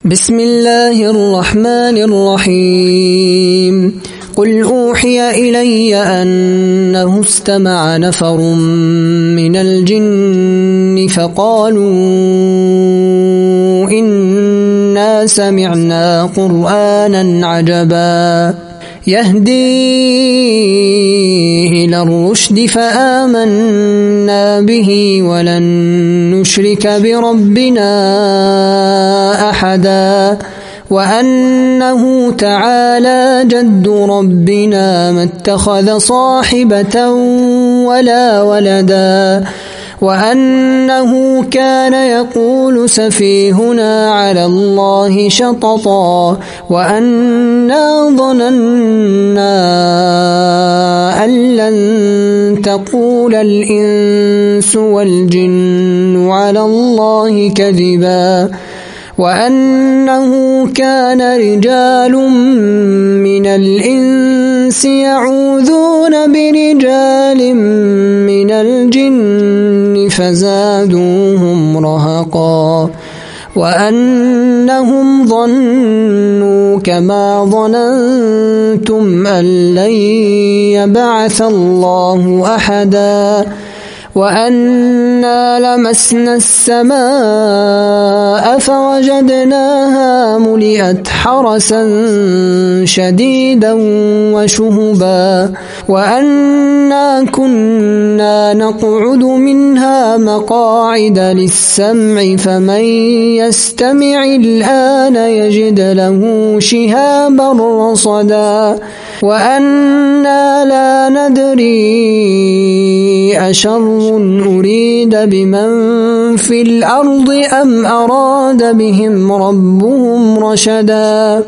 بسم الله الرحمن الرحيم قل أوحي إلي أنه استمع نفر من الجن فقالوا إنا سمعنا قرآنا عجبا يهدي إلى الرشد فآمنا به ولن نشرك بربنا أحدا وأنه تعالى جد ربنا ما اتخذ صاحبة ولا ولدا وأنه كان يقول سفيهنا على الله شططا وأنا ظننا أن لن تقول الإنس والجن على الله كذبا وأنه كان رجال من الإنس يعوذون برجال من الجن فزادوهم رهقا وأنهم ظنوا كما ظننتم أن لن يبعث الله أحدا وأنا لمسنا السماء فوجدناها ملئت حرسا شديدا وشهبا وأنا كنا نقعد منها مقاعد للسمع فمن يستمع الآن يجد له شهابا رصدا وأنا لا ندري أشر أريد بمن في الأرض أم أراد بهم ربهم رشدا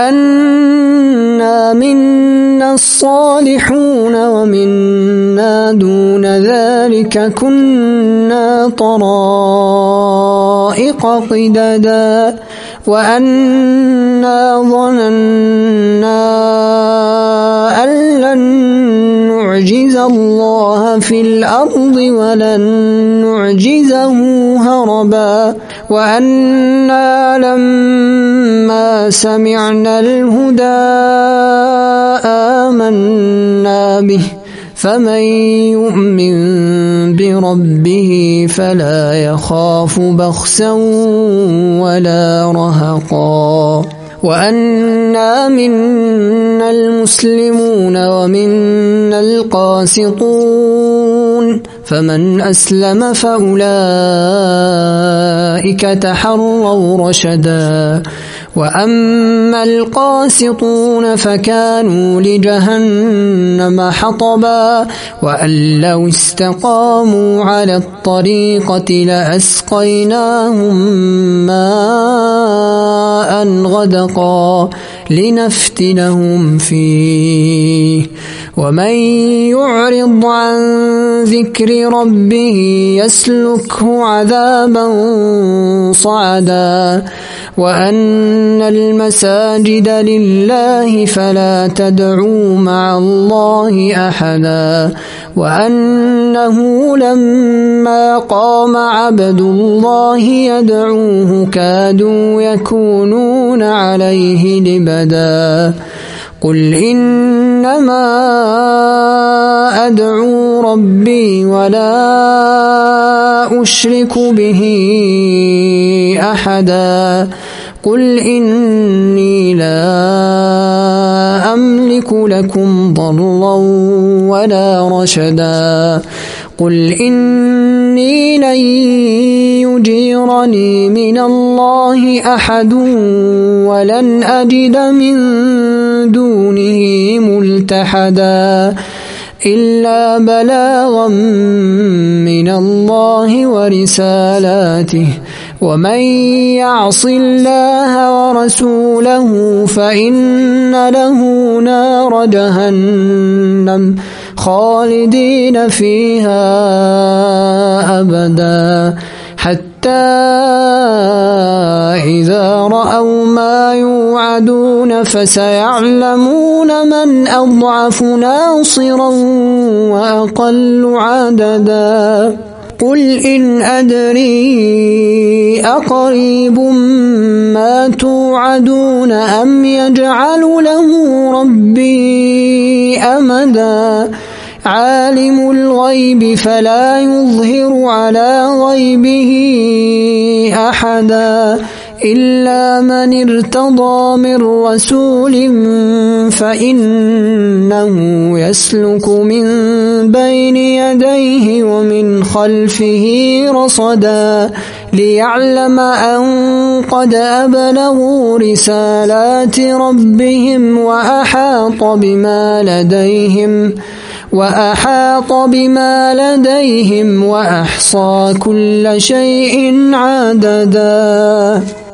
وأنا منا الصالحون ومنا دون ذلك كنا طرائق قددا وأنا ظننا أن لن نعجز الله في الأرض ولن نعجزه هربا وأنا لما سمعنا الهدى آمنا به فمن يؤمن بربه فلا يخاف بخسا ولا رهقا وأنا منا المسلمون ومنا القاسطون فمن أسلم فأولئك تحروا رشدا وأما القاسطون فكانوا لجهنم حطبا وأن لو استقاموا على الطريقة لأسقيناهم ماء غدقا لنفتنهم فيه ومن يعرض عن ذكر ربه يسلكه عذابا صعدا وأن المساجد لله فلا تدعوا مع الله أحدا وأنه لما قام عبد الله يدعوه كادوا يكونون عليه لبدا قل إنما أدعو ربي ولا أشرك به أحدا قل إني لا أملك لكم ضرا ولا رشدا قل إني لن يجيرني من الله أحد ولن أجد من دونه ملتحدا إلا بلاغا من الله ورسالاته ومن يعص الله ورسوله فإن له نار جهنم خالدين فيها أبدا حتى إذا رأوا ما يوعدون فسيعلمون من أضعف ناصرا وأقل عددا قل إن أدري أقريب ما توعدون أم يجعل له ربي أمدا عالم الغيب فلا يظهر على غيبه أحدا إلا من ارتضى من رسول فإنه يسلك من بين يديه ومن خلفه رصدا ليعلم أن قد أبلغوا رسالات ربهم وأحاط بما لديهم وأحصى كل شيء عددا.